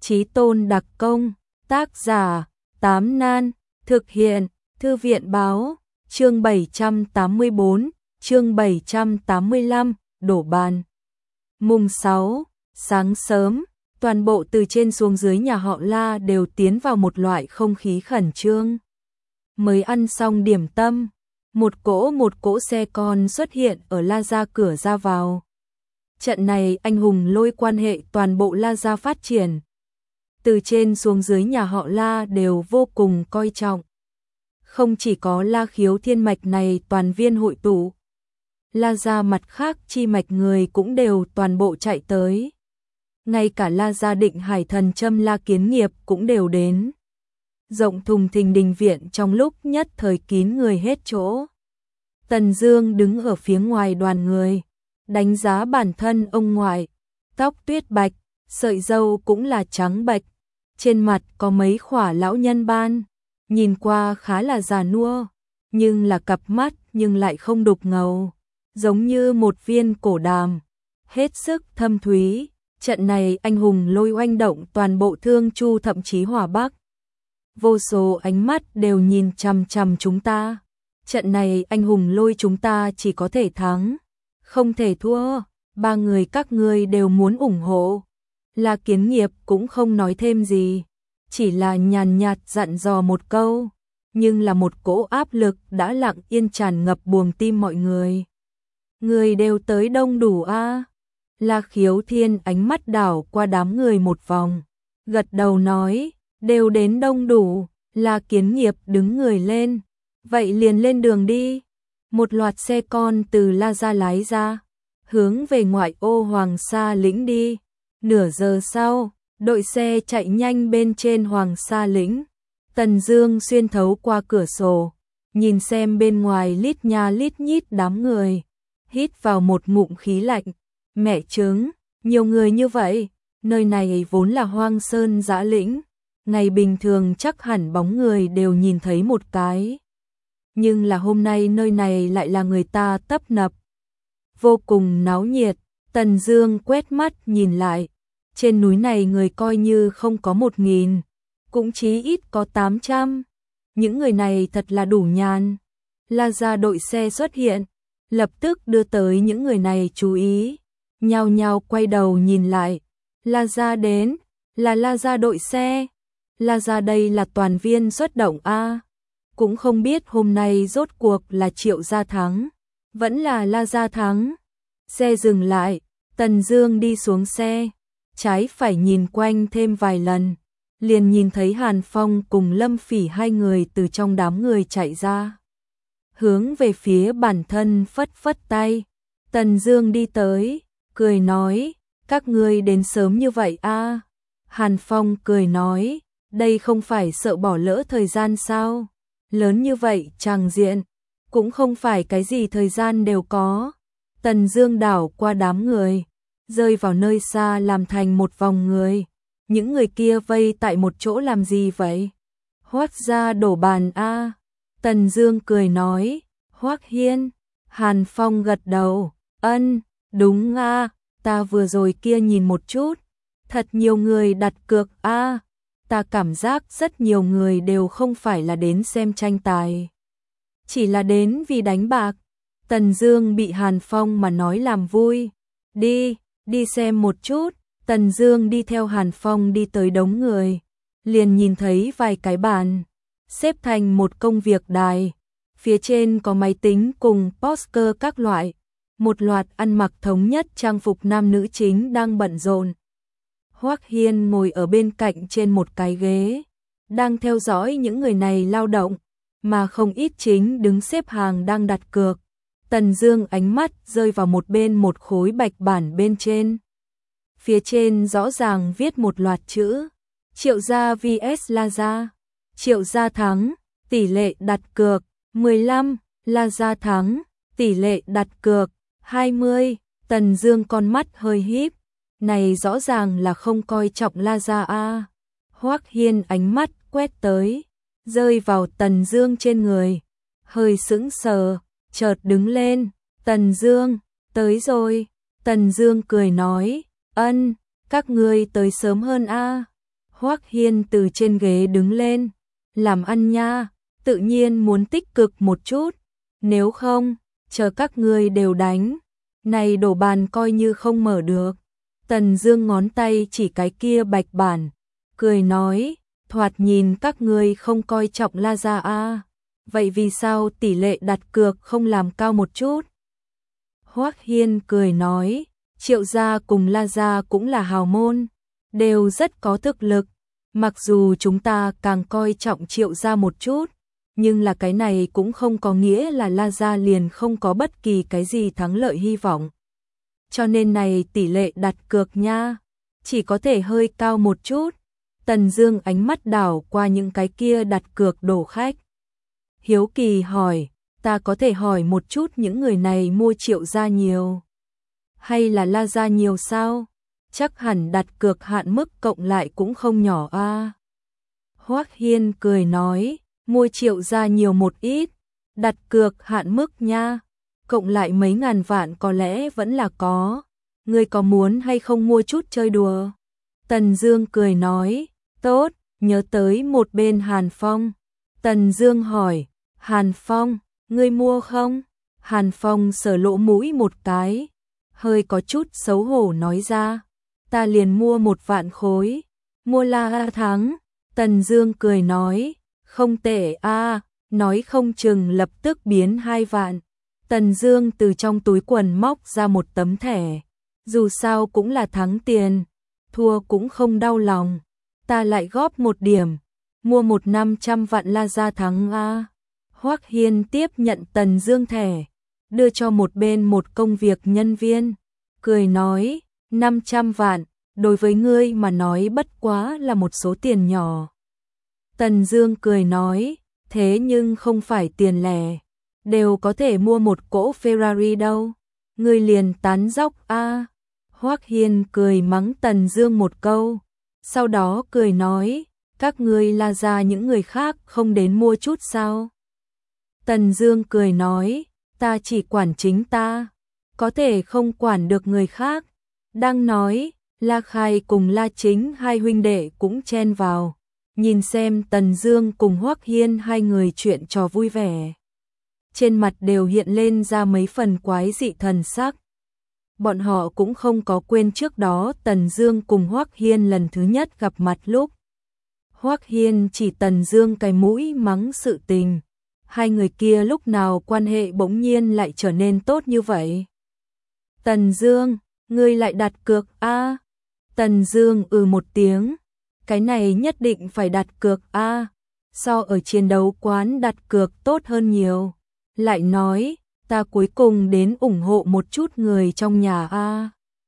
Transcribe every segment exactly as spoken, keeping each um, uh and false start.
Chí tôn đặc công, tác giả, Tám Nan, thực hiện, Thư viện báo, chương bảy trăm tám mươi bốn, chương bảy trăm tám mươi lăm, đổ bàn. Mùng sáu, sáng sớm, toàn bộ từ trên xuống dưới nhà họ La đều tiến vào một loại không khí khẩn trương. Mới ăn xong điểm tâm, một cỗ một cỗ xe con xuất hiện ở La Gia cửa ra vào. Trận này anh hùng lôi quan hệ toàn bộ La Gia phát triển. Từ trên xuống dưới nhà họ La đều vô cùng coi trọng. Không chỉ có La Khiếu thiên mạch này toàn viên hội tụ, La Gia mặt khác chi mạch người cũng đều toàn bộ chạy tới. Ngay cả La Gia Định Hải thần châm La Kiến Nghiệp cũng đều đến. Rộng thùng thình đình viện trong lúc nhất thời kín người hết chỗ. Tần Dương đứng ở phía ngoài đoàn người, đánh giá bản thân ông ngoại, tóc tuyết bạch, sợi râu cũng là trắng bạch, trên mặt có mấy khỏa lão nhân ban, nhìn qua khá là già nua, nhưng là cặp mắt nhưng lại không đục ngầu, giống như một viên cổ đàm, hết sức thâm thúy. Trận này anh hùng lôi oanh động toàn bộ Thương Chu thậm chí Hòa Bắc. Vô số ánh mắt đều nhìn chằm chằm chúng ta. Trận này anh hùng lôi chúng ta chỉ có thể thắng, không thể thua. Ba người các ngươi đều muốn ủng hộ. La Kiến Nghiệp cũng không nói thêm gì, chỉ là nhàn nhạt dặn dò một câu, nhưng là một cỗ áp lực đã lặng yên tràn ngập buồng tim mọi người. Người đều tới đông đủ a? À? La Khiếu Thiên ánh mắt đảo qua đám người một vòng, gật đầu nói, đều đến đông đủ. La Kiến Nghiệp đứng người lên, vậy liền lên đường đi. Một loạt xe con từ La Gia lái ra, hướng về ngoại ô Hoàng Sa lĩnh đi. Nửa giờ sau, đội xe chạy nhanh bên trên Hoàng Sa lĩnh. Tần Dương xuyên thấu qua cửa sổ, nhìn xem bên ngoài lít nha lít nhít đám người, hít vào một ngụm khí lạnh. Mẹ chứng, nhiều người như vậy, nơi này vốn là hoang sơn dã lĩnh, ngày bình thường chắc hẳn bóng người đều nhìn thấy một cái. Nhưng là hôm nay nơi này lại là người ta tấp nập, vô cùng náo nhiệt. Tần Dương quét mắt nhìn lại, trên núi này người coi như không có một nghìn, cũng chí ít có tám trăm. Những người này thật là đủ nhàn. La Gia đội xe xuất hiện, lập tức đưa tới những người này chú ý. Nhao nhao quay đầu nhìn lại, La Gia đến, là La Gia đội xe. La Gia đây là toàn viên xuất động a. Cũng không biết hôm nay rốt cuộc là Triệu gia thắng, vẫn là La Gia thắng. Xe dừng lại, Tần Dương đi xuống xe, trái phải nhìn quanh thêm vài lần, liền nhìn thấy Hàn Phong cùng Lâm Phỉ hai người từ trong đám người chạy ra, hướng về phía bản thân phất phất tay. Tần Dương đi tới, cười nói, các ngươi đến sớm như vậy a? À? Hàn Phong cười nói, đây không phải sợ bỏ lỡ thời gian sao? Lớn như vậy tràng diện, cũng không phải cái gì thời gian đều có. Tần Dương đảo qua đám người, rơi vào nơi xa làm thành một vòng người. Những người kia vây tại một chỗ làm gì vậy? Hoắc gia đổ bàn a. À? Tần Dương cười nói, Hoắc Hiên. Hàn Phong gật đầu, ân, đúng a, à, ta vừa rồi kia nhìn một chút, thật nhiều người đặt cược a, à, ta cảm giác rất nhiều người đều không phải là đến xem tranh tài, chỉ là đến vì đánh bạc. Tần Dương bị Hàn Phong mà nói làm vui, đi, đi xem một chút. Tần Dương đi theo Hàn Phong đi tới đống người, liền nhìn thấy vài cái bàn xếp thành một công việc đài, phía trên có máy tính cùng poster các loại. Một loạt ăn mặc thống nhất trang phục nam nữ chính đang bận rộn. Hoắc Hiên ngồi ở bên cạnh trên một cái ghế, đang theo dõi những người này lao động, mà không ít chính đứng xếp hàng đang đặt cược. Tần Dương ánh mắt rơi vào một bên một khối bạch bản bên trên. Phía trên rõ ràng viết một loạt chữ, Triệu gia vs La Gia. Triệu gia thắng, tỷ lệ đặt cược mười lăm, La Gia thắng, tỷ lệ đặt cược hai mươi. Tần Dương con mắt hơi híp, này rõ ràng là không coi trọng La Gia a. Hoắc Hiên ánh mắt quét tới, rơi vào Tần Dương trên người, hơi sững sờ, chợt đứng lên. Tần Dương, tới rồi. Tần Dương cười nói, ân, các ngươi tới sớm hơn a. Hoắc Hiên từ trên ghế đứng lên, làm ăn nha, tự nhiên muốn tích cực một chút, nếu không, chờ các ngươi đều đánh, này đổ bàn coi như không mở được. Tần Dương ngón tay chỉ cái kia bạch bản, cười nói, thoạt nhìn các ngươi không coi trọng La gia a, vậy vì sao tỷ lệ đặt cược không làm cao một chút? Hoắc Hiên cười nói, Triệu gia cùng La gia cũng là hào môn, đều rất có thực lực, mặc dù chúng ta càng coi trọng Triệu gia một chút, nhưng là cái này cũng không có nghĩa là La gia liền không có bất kỳ cái gì thắng lợi hy vọng. Cho nên này tỷ lệ đặt cược nha, chỉ có thể hơi cao một chút. Tần Dương ánh mắt đảo qua những cái kia đặt cược đổ khách. Hiếu kỳ hỏi, ta có thể hỏi một chút những người này mua Triệu gia nhiều hay là La gia nhiều sao? Chắc hẳn đặt cược hạn mức cộng lại cũng không nhỏ a. À. Hoắc Hiên cười nói, mua Triệu gia nhiều một ít, đặt cược hạn mức nha, cộng lại mấy ngàn vạn có lẽ vẫn là có. Ngươi có muốn hay không mua chút chơi đùa? Tần Dương cười nói, tốt, nhớ tới một bên Hàn Phong. Tần Dương hỏi, Hàn Phong, ngươi mua không? Hàn Phong sờ lỗ mũi một cái, hơi có chút xấu hổ nói ra, ta liền mua một vạn khối, mua La thắng. Tần Dương cười nói, không tệ a, à, nói không chừng lập tức biến hai vạn. Tần Dương từ trong túi quần móc ra một tấm thẻ, dù sao cũng là thắng tiền, thua cũng không đau lòng, ta lại góp một điểm, mua một năm trăm vạn La gia thắng a. Hoắc Hiên tiếp nhận Tần Dương thẻ, đưa cho một bên một công việc nhân viên, cười nói, năm trăm vạn, đối với ngươi mà nói bất quá là một số tiền nhỏ. Tần Dương cười nói, thế nhưng không phải tiền lẻ, đều có thể mua một cỗ Ferrari đâu, ngươi liền tán dóc a. À. Hoắc Hiên cười mắng Tần Dương một câu, sau đó cười nói, các ngươi La gia những người khác không đến mua chút sao? Tần Dương cười nói, ta chỉ quản chính ta, có thể không quản được người khác. Đang nói, La Khai cùng La Chính hai huynh đệ cũng chen vào, nhìn xem Tần Dương cùng Hoắc Hiên hai người chuyện trò vui vẻ. Trên mặt đều hiện lên ra mấy phần quái dị thần sắc. Bọn họ cũng không có quên trước đó Tần Dương cùng Hoắc Hiên lần thứ nhất gặp mặt lúc. Hoắc Hiên chỉ Tần Dương cái mũi mắng sự tình. Hai người kia lúc nào quan hệ bỗng nhiên lại trở nên tốt như vậy? Tần Dương, ngươi lại đặt cược a? À? Tần Dương ừ một tiếng, cái này nhất định phải đặt cược a, à? So ở chiến đấu quán đặt cược tốt hơn nhiều. Lại nói, ta cuối cùng đến ủng hộ một chút người trong nhà a. À?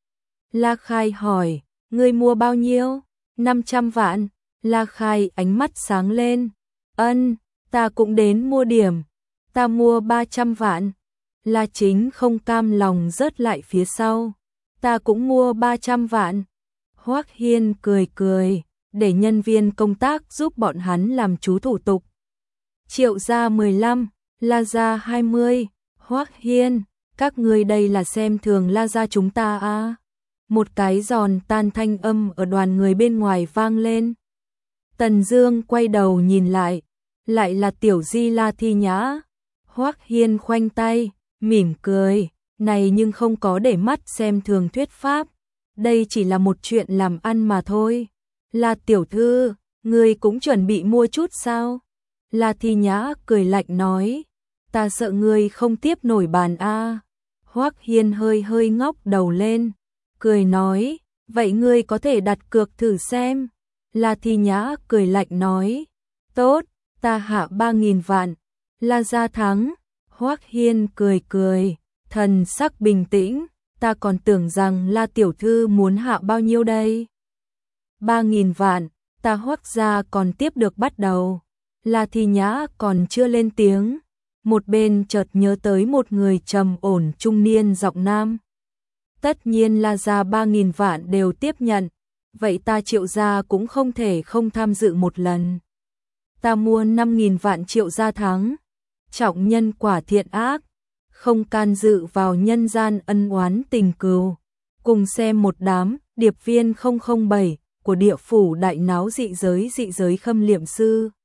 La Khai hỏi, ngươi mua bao nhiêu? năm trăm vạn. La Khai ánh mắt sáng lên. Ân, ta cũng đến mua điểm. Ta mua ba trăm vạn. La Chính không cam lòng rớt lại phía sau. Ta cũng mua ba trăm vạn. Hoắc Hiên cười cười, để nhân viên công tác giúp bọn hắn làm chú thủ tục. Triệu gia mười lăm, La gia hai mươi. Hoắc Hiên, các ngươi đây là xem thường La gia chúng ta à? Một cái giòn tan thanh âm ở đoàn người bên ngoài vang lên. Tần Dương quay đầu nhìn lại, lại là tiểu Di La Thi Nhã. Hoắc Hiên khoanh tay, mỉm cười, này nhưng không có để mắt xem thường thuyết pháp, đây chỉ là một chuyện làm ăn mà thôi. La tiểu thư, ngươi cũng chuẩn bị mua chút sao? La Thi Nhã cười lạnh nói, ta sợ ngươi không tiếp nổi bàn a. À. Hoắc Hiên hơi hơi ngóc đầu lên, cười nói, vậy ngươi có thể đặt cược thử xem. La Thi Nhã cười lạnh nói, tốt, ta hạ ba nghìn vạn. La gia thắng. Hoắc Hiên cười cười, thần sắc bình tĩnh, ta còn tưởng rằng La tiểu thư muốn hạ bao nhiêu đây? Ba nghìn vạn, ta Hoắc gia còn tiếp được bắt đầu. La Thi Nhã còn chưa lên tiếng, một bên chợt nhớ tới một người trầm ổn trung niên giọng nam. Tất nhiên La gia ba nghìn vạn đều tiếp nhận, vậy ta Triệu gia cũng không thể không tham dự một lần. Ta mua năm nghìn vạn Triệu gia thắng. Trọng nhân quả thiện ác, không can dự vào nhân gian ân oán tình cừu, cùng xem một đám điệp viên không không bảy của địa phủ đại náo dị giới dị giới khâm liệm sư.